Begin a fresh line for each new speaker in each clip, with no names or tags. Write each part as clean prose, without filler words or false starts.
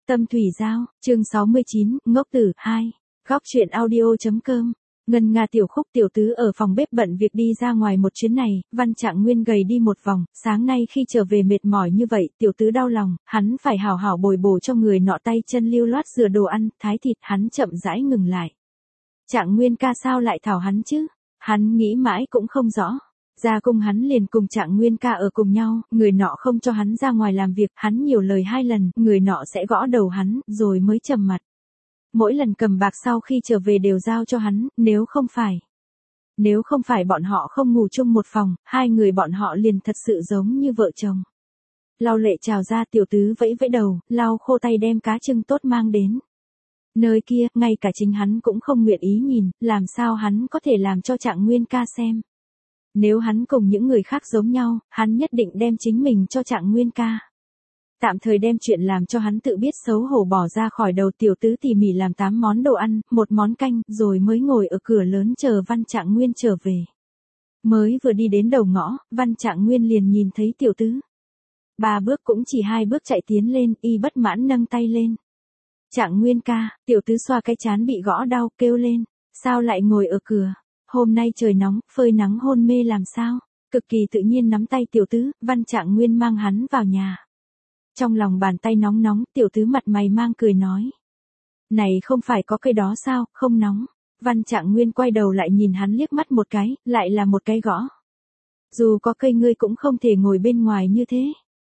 Tâm Thủy Giao, chương 69, Ngốc Tử 2. Góc truyện audio.com. Ngân Nga tiểu Khúc tiểu tứ ở phòng bếp bận việc đi ra ngoài một chuyến này, Văn Trạng Nguyên gầy đi một vòng, sáng nay khi trở về mệt mỏi như vậy, tiểu tứ đau lòng, hắn phải hảo hảo bồi bổ cho người nọ tay chân lưu loát rửa đồ ăn, thái thịt, hắn chậm rãi ngừng lại. Trạng Nguyên ca sao lại thảo hắn chứ? Hắn nghĩ mãi cũng không rõ. Ra cung hắn liền cùng Trạng Nguyên ca ở cùng nhau, người nọ không cho hắn ra ngoài làm việc, hắn nhiều lời 2 lần, người nọ sẽ gõ đầu hắn, rồi mới trầm mặt. Mỗi lần cầm bạc sau khi trở về đều giao cho hắn, nếu không phải bọn họ không ngủ chung một phòng, 2 người bọn họ liền thật sự giống như vợ chồng. Lau lệ trào ra, tiểu tứ vẫy vẫy đầu, lau khô tay đem cá trưng tốt mang đến. Nơi kia, ngay cả chính hắn cũng không nguyện ý nhìn, làm sao hắn có thể làm cho Trạng Nguyên ca xem. Nếu hắn cùng những người khác giống nhau, hắn nhất định đem chính mình cho Trạng Nguyên ca. Tạm thời đem chuyện làm cho hắn tự biết xấu hổ bỏ ra khỏi đầu, tiểu tứ tỉ mỉ làm 8 món đồ ăn, 1 món canh, rồi mới ngồi ở cửa lớn chờ Văn Trạng Nguyên trở về. Mới vừa đi đến đầu ngõ, Văn Trạng Nguyên liền nhìn thấy tiểu tứ. 3 bước cũng chỉ 2 bước chạy tiến lên, y bất mãn nâng tay lên. Trạng Nguyên ca, tiểu tứ xoa cái trán bị gõ đau, kêu lên, sao lại ngồi ở cửa? Hôm nay trời nóng, phơi nắng hôn mê làm sao? Cực kỳ tự nhiên nắm tay tiểu tứ, Văn Trạng Nguyên mang hắn vào nhà. Trong lòng bàn tay nóng nóng, tiểu tứ mặt mày mang cười nói. Này không phải có cây đó sao, không nóng. Văn Trạng Nguyên quay đầu lại nhìn hắn liếc mắt một cái, lại là một cái gõ. Dù có cây ngươi cũng không thể ngồi bên ngoài như thế.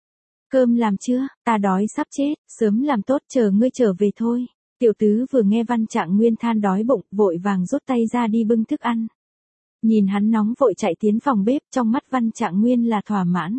Cơm làm chưa, ta đói sắp chết, sớm làm tốt chờ ngươi trở về thôi. Tiểu tứ vừa nghe Văn Trạng Nguyên than đói bụng, vội vàng rút tay ra đi bưng thức ăn. Nhìn hắn nóng vội chạy tiến phòng bếp, trong mắt Văn Trạng Nguyên là thỏa mãn.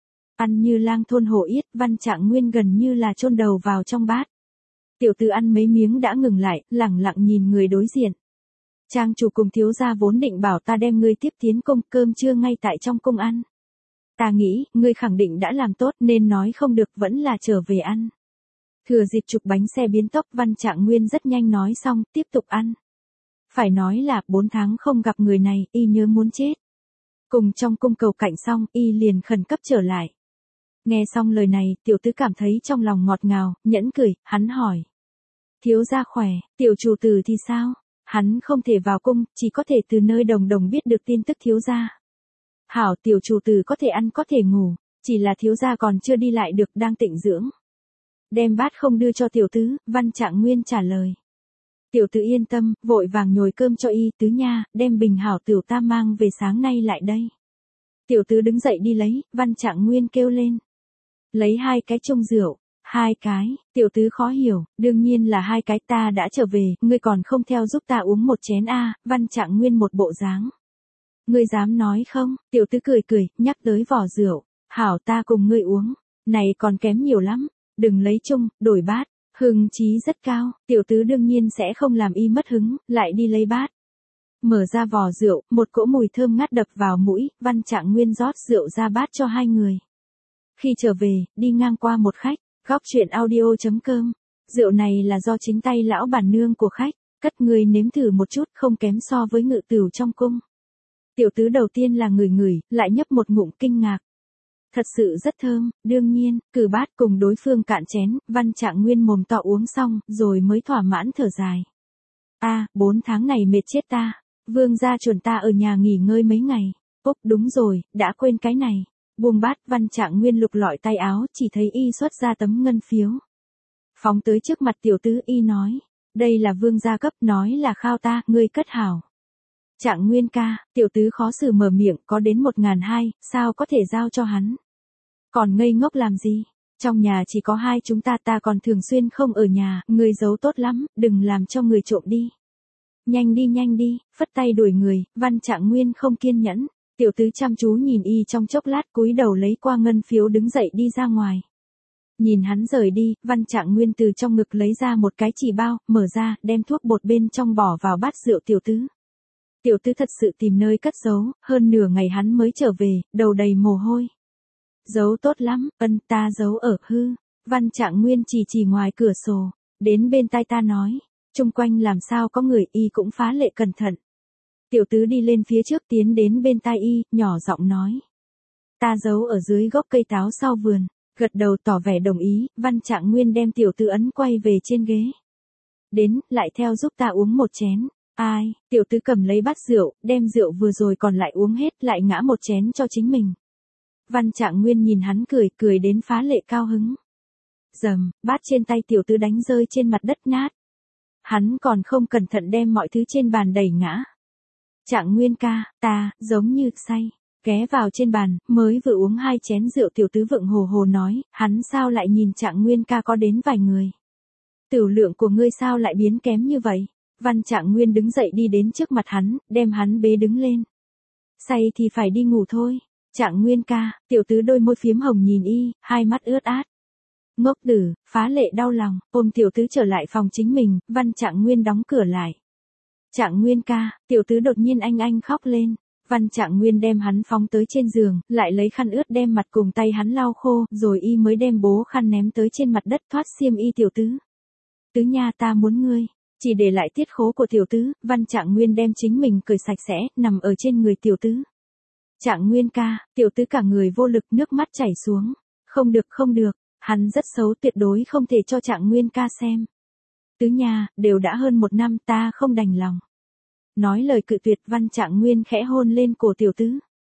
Ăn như lang thôn hổ yết, Văn Trạng Nguyên gần như là chôn đầu vào trong bát. Tiểu tứ ăn mấy miếng đã ngừng lại, lẳng lặng nhìn người đối diện. Trang chủ cùng thiếu gia vốn định bảo ta đem ngươi tiếp tiến cung, cơm trưa ngay tại trong cung ăn. Ta nghĩ, ngươi khẳng định đã làm tốt nên nói không được, vẫn là trở về ăn. Thừa dịp chụp bánh xe biến tốc, Văn Trạng Nguyên rất nhanh nói xong, tiếp tục ăn. Phải nói là 4 tháng không gặp người này, y nhớ muốn chết. Cùng trong cung cầu cạnh xong, y liền khẩn cấp trở lại. Nghe xong lời này, tiểu tứ cảm thấy trong lòng ngọt ngào, nhẫn cười, hắn hỏi. Thiếu gia khỏe, tiểu chủ tử thì sao? Hắn không thể vào cung, chỉ có thể từ nơi đồng đồng biết được tin tức thiếu gia. Hảo, tiểu chủ tử có thể ăn có thể ngủ, chỉ là thiếu gia còn chưa đi lại được, đang tịnh dưỡng. Đem bát không đưa cho tiểu tứ, Văn Trạng Nguyên trả lời. Tiểu tứ yên tâm, vội vàng nhồi cơm cho y, tứ nha, đem bình hảo tiểu ta mang về sáng nay lại đây. Tiểu tứ đứng dậy đi lấy, Văn Trạng Nguyên kêu lên. Lấy 2 cái chung rượu, 2 cái, tiểu tứ khó hiểu, đương nhiên là 2 cái, ta đã trở về, ngươi còn không theo giúp ta uống một chén a. Văn Trạng Nguyên một bộ dáng. Ngươi dám nói không? Tiểu tứ cười cười, nhắc tới vỏ rượu, hảo ta cùng ngươi uống, này còn kém nhiều lắm, đừng lấy chung, đổi bát, hưng chí rất cao, tiểu tứ đương nhiên sẽ không làm y mất hứng, lại đi lấy bát. Mở ra vỏ rượu, một cỗ mùi thơm ngát đập vào mũi, Văn Trạng Nguyên rót rượu ra bát cho 2 người. Khi trở về, đi ngang qua một khách, góc truyện audio.com, rượu này là do chính tay lão bản nương của khách, cất người nếm thử một chút, không kém so với ngự tửu trong cung. Tiểu tứ đầu tiên là ngửi, lại nhấp một ngụm kinh ngạc. Thật sự rất thơm, đương nhiên, cử bát cùng đối phương cạn chén, Văn Trạng Nguyên mồm to uống xong, rồi mới thỏa mãn thở dài. 4 tháng này mệt chết ta, vương gia chuẩn ta ở nhà nghỉ ngơi mấy ngày. Úc đúng rồi, đã quên cái này. Buông bát, Văn Trạng Nguyên lục lọi tay áo, chỉ thấy y xuất ra tấm ngân phiếu. Phóng tới trước mặt tiểu tứ, y nói, đây là vương gia cấp, nói là khao ta, ngươi cất hảo. Trạng Nguyên ca, tiểu tứ khó xử mở miệng, có đến 1.200, sao có thể giao cho hắn? Còn ngây ngốc làm gì? Trong nhà chỉ có 2 chúng ta, ta còn thường xuyên không ở nhà, ngươi giấu tốt lắm, đừng làm cho người trộm đi. Nhanh đi, phất tay đuổi người, Văn Trạng Nguyên không kiên nhẫn. Tiểu tứ chăm chú nhìn y trong chốc lát, cúi đầu lấy qua ngân phiếu đứng dậy đi ra ngoài. Nhìn hắn rời đi, Văn Trạng Nguyên từ trong ngực lấy ra một cái chỉ bao, mở ra, đem thuốc bột bên trong bỏ vào bát rượu tiểu tứ. Tiểu tứ thật sự tìm nơi cất giấu, hơn nửa ngày hắn mới trở về, đầu đầy mồ hôi. Giấu tốt lắm, ta giấu ở hư. Văn Trạng Nguyên chỉ ngoài cửa sổ, đến bên tai ta nói, chung quanh làm sao có người, y cũng phá lệ cẩn thận. Tiểu tứ đi lên phía trước tiến đến bên tai y, nhỏ giọng nói. Ta giấu ở dưới gốc cây táo sau vườn. Gật đầu tỏ vẻ đồng ý, Văn Trạng Nguyên đem tiểu tứ ấn quay về trên ghế. Đến, lại theo giúp ta uống một chén. Ai, tiểu tứ cầm lấy bát rượu, đem rượu vừa rồi còn lại uống hết, lại ngã một chén cho chính mình. Văn Trạng Nguyên nhìn hắn cười, cười đến phá lệ cao hứng. Dầm, bát trên tay tiểu tứ đánh rơi trên mặt đất nát. Hắn còn không cẩn thận đem mọi thứ trên bàn đẩy ngã. Trạng Nguyên ca, ta, giống như say. Ghé vào trên bàn, mới vừa uống 2 chén rượu tiểu tứ vượng hồ hồ nói, hắn sao lại nhìn Trạng Nguyên ca có đến vài người. Tửu lượng của ngươi sao lại biến kém như vậy? Văn Trạng Nguyên đứng dậy đi đến trước mặt hắn, đem hắn bế đứng lên. Say thì phải đi ngủ thôi. Trạng Nguyên ca, tiểu tứ đôi môi phiếm hồng nhìn y, hai mắt ướt át. Ngốc tử, phá lệ đau lòng, ôm tiểu tứ trở lại phòng chính mình, Văn Trạng Nguyên đóng cửa lại. Trạng Nguyên ca, tiểu tứ đột nhiên anh khóc lên. Văn Trạng Nguyên đem hắn phóng tới trên giường, lại lấy khăn ướt đem mặt cùng tay hắn lau khô, rồi y mới đem bố khăn ném tới trên mặt đất thoát xiêm y tiểu tứ. Tứ nha ta muốn ngươi. Chỉ để lại tiết khố của tiểu tứ, Văn Trạng Nguyên đem chính mình cởi sạch sẽ, nằm ở trên người tiểu tứ. Trạng Nguyên ca, tiểu tứ cả người vô lực nước mắt chảy xuống. Không được, hắn rất xấu tuyệt đối không thể cho Trạng Nguyên ca xem. Tứ nha, đều đã hơn 1 năm ta không đành lòng. Nói lời cự tuyệt Văn Trạng Nguyên khẽ hôn lên cổ tiểu tứ.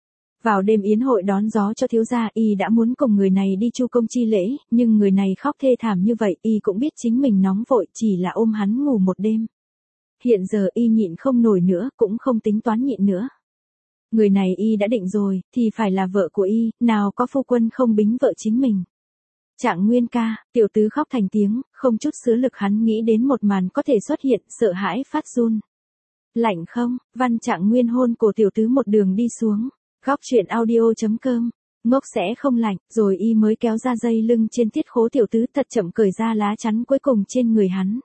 Vào đêm yến hội đón gió cho thiếu gia y đã muốn cùng người này đi chu công chi lễ, nhưng người này khóc thê thảm như vậy y cũng biết chính mình nóng vội chỉ là ôm hắn ngủ một đêm. Hiện giờ y nhịn không nổi nữa cũng không tính toán nhịn nữa. Người này y đã định rồi, thì phải là vợ của y, nào có phu quân không bính vợ chính mình. Trạng Nguyên ca, tiểu tứ khóc thành tiếng, không chút sứa lực hắn nghĩ đến một màn có thể xuất hiện, sợ hãi phát run. Lạnh không, Văn Trạng Nguyên hôn cổ tiểu tứ một đường đi xuống. Góc truyện audio.com, ngốc sẽ không lạnh, rồi y mới kéo ra dây lưng trên tiết khố tiểu tứ thật chậm cởi ra lá chắn cuối cùng trên người hắn.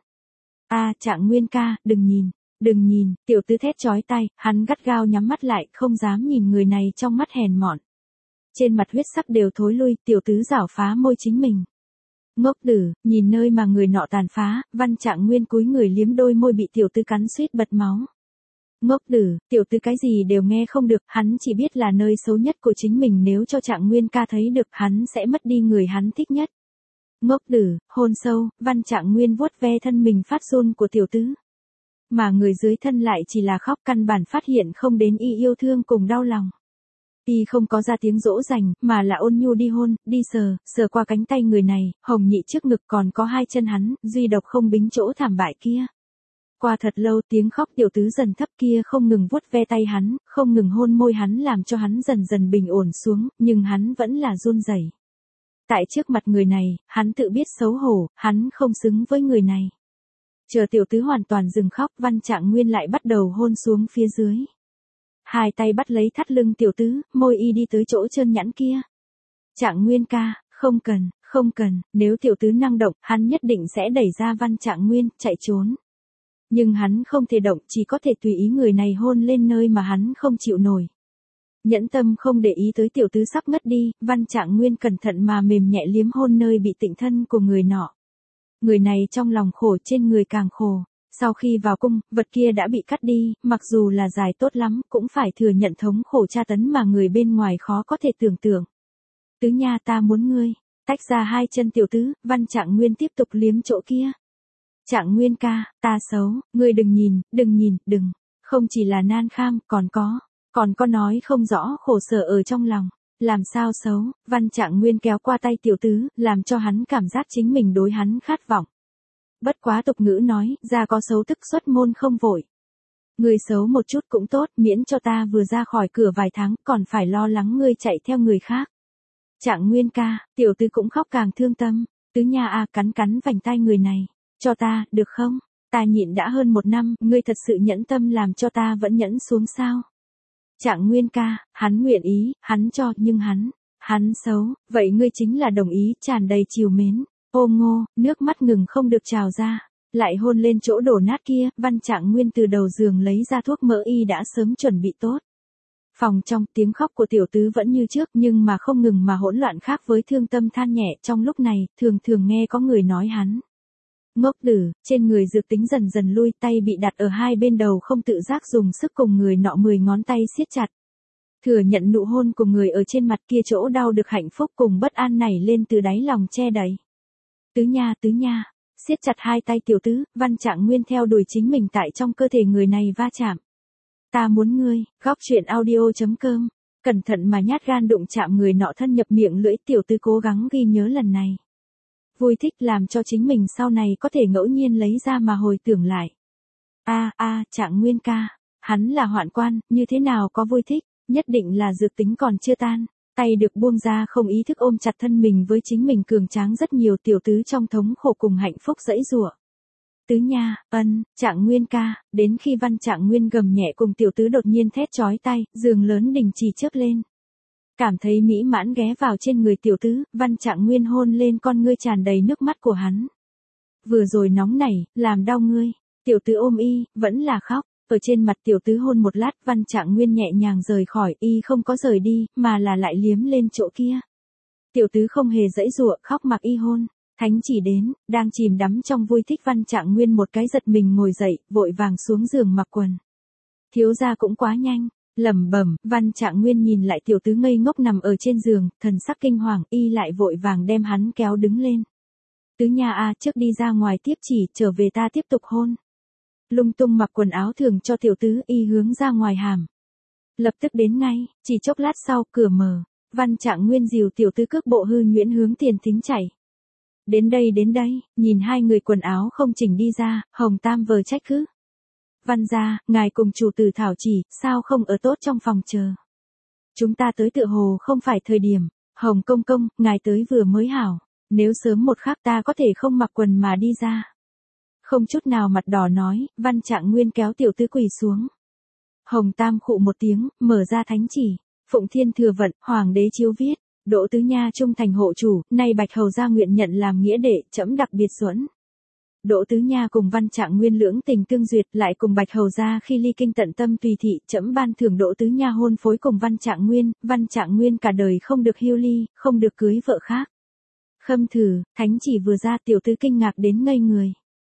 Trạng Nguyên ca, đừng nhìn, tiểu tứ thét chói tai, hắn gắt gao nhắm mắt lại, không dám nhìn người này trong mắt hèn mọn. Trên mặt huyết sắc đều thối lui, tiểu tứ giảo phá môi chính mình. Ngốc tử, nhìn nơi mà người nọ tàn phá, Văn Trạng Nguyên cúi người liếm đôi môi bị tiểu tứ cắn suýt bật máu. Ngốc tử, tiểu tứ cái gì đều nghe không được, hắn chỉ biết là nơi xấu nhất của chính mình nếu cho Trạng Nguyên ca thấy được hắn sẽ mất đi người hắn thích nhất. Ngốc tử, hôn sâu, Văn Trạng Nguyên vuốt ve thân mình phát run của tiểu tứ. Mà người dưới thân lại chỉ là khóc căn bản phát hiện không đến y yêu thương cùng đau lòng. Y không có ra tiếng dỗ dành, mà là ôn nhu đi hôn, đi sờ qua cánh tay người này, hồng nhị trước ngực còn có 2 chân hắn, duy độc không bính chỗ thảm bại kia. Qua thật lâu tiếng khóc tiểu tứ dần thấp kia không ngừng vuốt ve tay hắn, không ngừng hôn môi hắn làm cho hắn dần dần bình ổn xuống, nhưng hắn vẫn là run rẩy. Tại trước mặt người này, hắn tự biết xấu hổ, hắn không xứng với người này. Chờ tiểu tứ hoàn toàn dừng khóc, Văn Trạng Nguyên lại bắt đầu hôn xuống phía dưới. 2 tay bắt lấy thắt lưng tiểu tứ, môi y đi tới chỗ trơn nhẵn kia. Trạng Nguyên ca, không cần, nếu tiểu tứ năng động, hắn nhất định sẽ đẩy ra Văn Trạng Nguyên, chạy trốn. Nhưng hắn không thể động, chỉ có thể tùy ý người này hôn lên nơi mà hắn không chịu nổi. Nhẫn tâm không để ý tới tiểu tứ sắp ngất đi, Văn Trạng Nguyên cẩn thận mà mềm nhẹ liếm hôn nơi bị tịnh thân của người nọ. Người này trong lòng khổ trên người càng khổ. Sau khi vào cung, vật kia đã bị cắt đi, mặc dù là dài tốt lắm, cũng phải thừa nhận thống khổ tra tấn mà người bên ngoài khó có thể tưởng tượng. Tứ nha ta muốn ngươi. Tách ra 2 chân tiểu tứ, Văn Trạng Nguyên tiếp tục liếm chỗ kia. Trạng Nguyên ca, ta xấu, ngươi đừng nhìn, không chỉ là nan kham, còn có nói không rõ khổ sở ở trong lòng. Làm sao xấu, Văn Trạng Nguyên kéo qua tay tiểu tứ, làm cho hắn cảm giác chính mình đối hắn khát vọng. Bất quá tục ngữ nói, ra có xấu tức xuất môn không vội. Ngươi xấu một chút cũng tốt, miễn cho ta vừa ra khỏi cửa vài tháng, còn phải lo lắng ngươi chạy theo người khác. Trạng Nguyên ca, tiểu tứ cũng khóc càng thương tâm. Tứ nha cắn vành tai người này. Cho ta, được không? Ta nhịn đã hơn 1 năm, ngươi thật sự nhẫn tâm làm cho ta vẫn nhẫn xuống sao? Trạng Nguyên ca, hắn nguyện ý, hắn cho, nhưng hắn xấu, vậy ngươi chính là đồng ý, tràn đầy trìu mến. Ô ngô, nước mắt ngừng không được trào ra, lại hôn lên chỗ đổ nát kia, Văn Trạng Nguyên từ đầu giường lấy ra thuốc mỡ y đã sớm chuẩn bị tốt. Phòng trong, tiếng khóc của tiểu tứ vẫn như trước nhưng mà không ngừng mà hỗn loạn khác với thương tâm than nhẹ trong lúc này, thường nghe có người nói hắn. Ngốc tử, trên người dược tính dần dần lui, tay bị đặt ở 2 bên đầu không tự giác dùng sức cùng người nọ 10 ngón tay siết chặt. Thừa nhận nụ hôn của người ở trên mặt kia, chỗ đau được hạnh phúc cùng bất an nảy lên từ đáy lòng che đậy. Tứ nha, siết chặt hai tay tiểu tứ, Văn Trạng Nguyên theo đuổi chính mình tại trong cơ thể người này va chạm. Ta muốn ngươi, góc chuyện audio.com. Cẩn thận mà nhát gan đụng chạm người nọ thân nhập miệng lưỡi, tiểu tứ cố gắng ghi nhớ lần này. Vui thích làm cho chính mình sau này có thể ngẫu nhiên lấy ra mà hồi tưởng lại. Trạng Nguyên ca, hắn là hoạn quan, như thế nào có vui thích, nhất định là dược tính còn chưa tan. Tay được buông ra không ý thức ôm chặt thân mình với chính mình cường tráng rất nhiều, tiểu tứ trong thống khổ cùng hạnh phúc giãy giụa. Tứ nha, Trạng Nguyên ca, đến khi Văn Trạng Nguyên gầm nhẹ cùng tiểu tứ đột nhiên thét chói tai, giường lớn đình chỉ chớp lên. Cảm thấy mỹ mãn ghé vào trên người tiểu tứ, Văn Trạng Nguyên hôn lên con ngươi tràn đầy nước mắt của hắn. Vừa rồi nóng nảy, làm đau ngươi, tiểu tứ ôm y, vẫn là khóc. Ở trên mặt tiểu tứ hôn một lát, Văn Trạng Nguyên nhẹ nhàng rời khỏi, y không có rời đi, mà là lại liếm lên chỗ kia. Tiểu tứ không hề giãy giụa, khóc mặc y hôn. Thánh chỉ đến, đang chìm đắm trong vui thích, Văn Trạng Nguyên một cái giật mình ngồi dậy, vội vàng xuống giường mặc quần. Thiếu gia cũng quá nhanh, lẩm bẩm. Văn Trạng Nguyên nhìn lại tiểu tứ ngây ngốc nằm ở trên giường, thần sắc kinh hoàng, y lại vội vàng đem hắn kéo đứng lên. Tứ nha trước đi ra ngoài tiếp chỉ, trở về ta tiếp tục hôn. Lung tung mặc quần áo thường cho tiểu tứ, y hướng ra ngoài hàm. Lập tức đến ngay, chỉ chốc lát sau, cửa mở, Văn Trạng Nguyên dìu tiểu tứ cước bộ hư nhuyễn hướng tiền thính chạy. Đến đây, nhìn hai người quần áo không chỉnh đi ra, Hồng Tam vờ trách cứ. Văn gia, ngài cùng chủ tử thảo chỉ, sao không ở tốt trong phòng chờ. Chúng ta tới tựa hồ không phải thời điểm, Hồng công công, ngài tới vừa mới hảo, nếu sớm một khắc ta có thể không mặc quần mà đi ra. Không chút nào mặt đỏ nói, Văn Trạng Nguyên kéo tiểu tứ quỳ xuống. Hồng Tam khụ một tiếng, mở ra thánh chỉ, Phụng Thiên Thừa Vận, Hoàng đế chiếu viết, Đỗ Tứ Nha trung thành hộ chủ, nay Bạch Hầu gia nguyện nhận làm nghĩa đệ, trẫm đặc biệt xuẩn. Đỗ Tứ Nha cùng Văn Trạng Nguyên lưỡng tình tương duyệt, lại cùng Bạch Hầu gia khi ly kinh tận tâm tùy thị, trẫm ban thưởng Đỗ Tứ Nha hôn phối cùng Văn Trạng Nguyên cả đời không được hưu ly, không được cưới vợ khác. Khâm thử, thánh chỉ vừa ra, tiểu tứ kinh ngạc đến ngây người.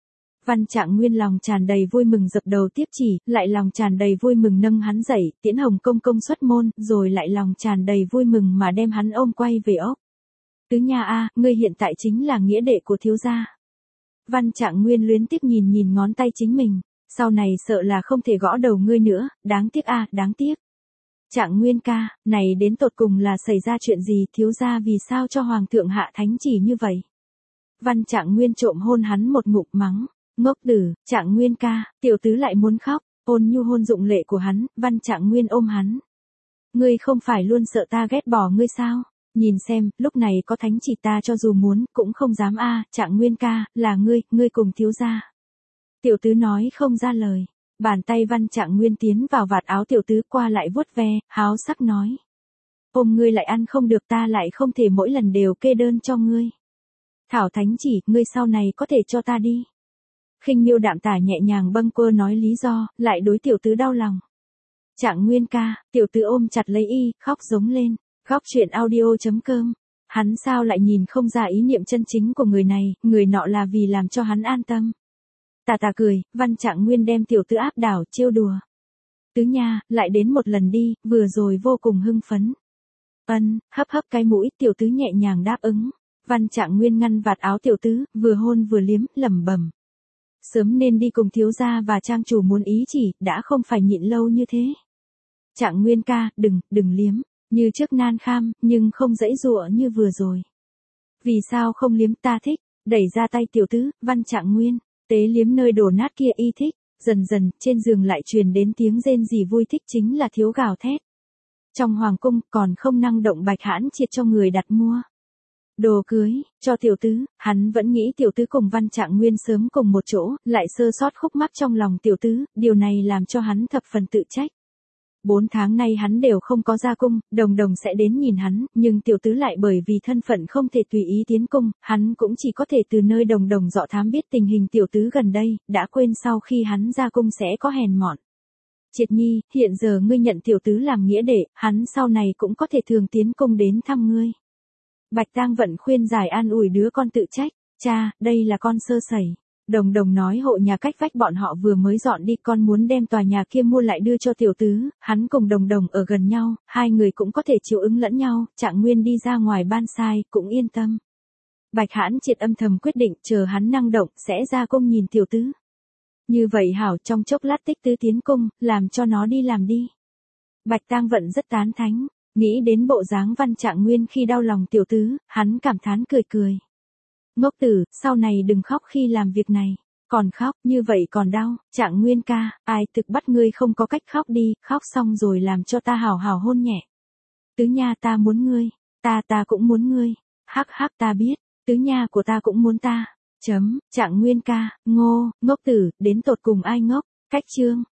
Văn Trạng Nguyên lòng tràn đầy vui mừng dập đầu tiếp chỉ, lại lòng tràn đầy vui mừng nâng hắn dậy, tiễn Hồng công công xuất môn, rồi lại lòng tràn đầy vui mừng mà đem hắn ôm quay về ốc. Tứ nha ngươi hiện tại chính là nghĩa đệ của thiếu gia. Văn Trạng Nguyên luyến tiếc nhìn ngón tay chính mình, sau này sợ là không thể gõ đầu ngươi nữa, đáng tiếc đáng tiếc. Trạng Nguyên ca, này đến tột cùng là xảy ra chuyện gì, thiếu gia vì sao cho hoàng thượng hạ thánh chỉ như vậy? Văn Trạng Nguyên trộm hôn hắn một ngụm mắng. Ngốc tử, Trạng Nguyên ca, tiểu tứ lại muốn khóc, ôn nhu hôn dụng lệ của hắn, Văn Trạng Nguyên ôm hắn. Ngươi không phải luôn sợ ta ghét bỏ ngươi sao? Nhìn xem, lúc này có thánh chỉ ta cho dù muốn, cũng không dám Trạng Nguyên ca, là ngươi cùng thiếu gia. Tiểu tứ nói không ra lời, bàn tay Văn Trạng Nguyên tiến vào vạt áo tiểu tứ qua lại vuốt ve, háo sắc nói. Ôm ngươi lại ăn không được, ta lại không thể mỗi lần đều kê đơn cho ngươi. Thảo thánh chỉ, ngươi sau này có thể cho ta đi. Khinh miêu đạm tả nhẹ nhàng bâng quơ nói lý do, lại đối tiểu tứ đau lòng. Trạng Nguyên ca, tiểu tứ ôm chặt lấy y, khóc giống lên. Góc chuyện audio.com. Hắn sao lại nhìn không ra ý niệm chân chính của người này, người nọ là vì làm cho hắn an tâm. Tà cười, Văn Trạng Nguyên đem tiểu tứ áp đảo, trêu đùa. Tứ nha, lại đến một lần đi, vừa rồi vô cùng hưng phấn. Hấp cái mũi, tiểu tứ nhẹ nhàng đáp ứng. Văn Trạng Nguyên ngăn vạt áo tiểu tứ, vừa hôn vừa liếm, lẩm bẩm. Sớm nên đi cùng thiếu gia và trang chủ muốn ý chỉ, đã không phải nhịn lâu như thế. Trạng Nguyên ca, đừng liếm, như trước nan kham, nhưng không giãy giụa như vừa rồi. Vì sao không liếm, ta thích, đẩy ra tay tiểu tứ, Văn Trạng Nguyên, tế liếm nơi đổ nát kia y thích, dần dần, trên giường lại truyền đến tiếng rên rỉ vui thích, chính là thiếu gào thét. Trong hoàng cung, còn không năng động bạch hãn triệt cho người đặt mua. Đồ cưới, cho tiểu tứ, hắn vẫn nghĩ tiểu tứ cùng Văn Trạng Nguyên sớm cùng một chỗ, lại sơ sót khúc mắc trong lòng tiểu tứ, điều này làm cho hắn thập phần tự trách. 4 tháng nay hắn đều không có ra cung, đồng sẽ đến nhìn hắn, nhưng tiểu tứ lại bởi vì thân phận không thể tùy ý tiến cung, hắn cũng chỉ có thể từ nơi đồng dọ thám biết tình hình tiểu tứ gần đây, đã quên sau khi hắn ra cung sẽ có hèn mọn. Triệt nhi, hiện giờ ngươi nhận tiểu tứ làm nghĩa đệ, hắn sau này cũng có thể thường tiến cung đến thăm ngươi. Bạch Tang Vận khuyên giải an ủi đứa con tự trách, cha, đây là con sơ sẩy, Đồng Đồng nói hộ nhà cách vách bọn họ vừa mới dọn đi, con muốn đem tòa nhà kia mua lại đưa cho tiểu tứ, hắn cùng Đồng Đồng ở gần nhau, hai người cũng có thể chiều ứng lẫn nhau, Trạng Nguyên đi ra ngoài ban sai, cũng yên tâm. Bạch Hãn Triệt âm thầm quyết định chờ hắn năng động, sẽ ra cung nhìn tiểu tứ. Như vậy hảo, trong chốc lát Tích Tứ tiến cung, làm cho nó đi làm đi. Bạch Tang Vận rất tán thánh, nghĩ đến bộ dáng Văn Trạng Nguyên khi đau lòng tiểu tứ, hắn cảm thán cười cười. Ngốc tử, sau này đừng khóc khi làm việc này. Còn khóc, như vậy còn đau, Trạng Nguyên ca, ai thực bắt ngươi không có cách khóc đi, khóc xong rồi làm cho ta hào hào hôn nhẹ. Tứ nha ta muốn ngươi, ta cũng muốn ngươi, hắc hắc ta biết, tứ nha của ta cũng muốn ta. Trạng Nguyên ca, ngốc tử, đến tột cùng ai ngốc, cách chương.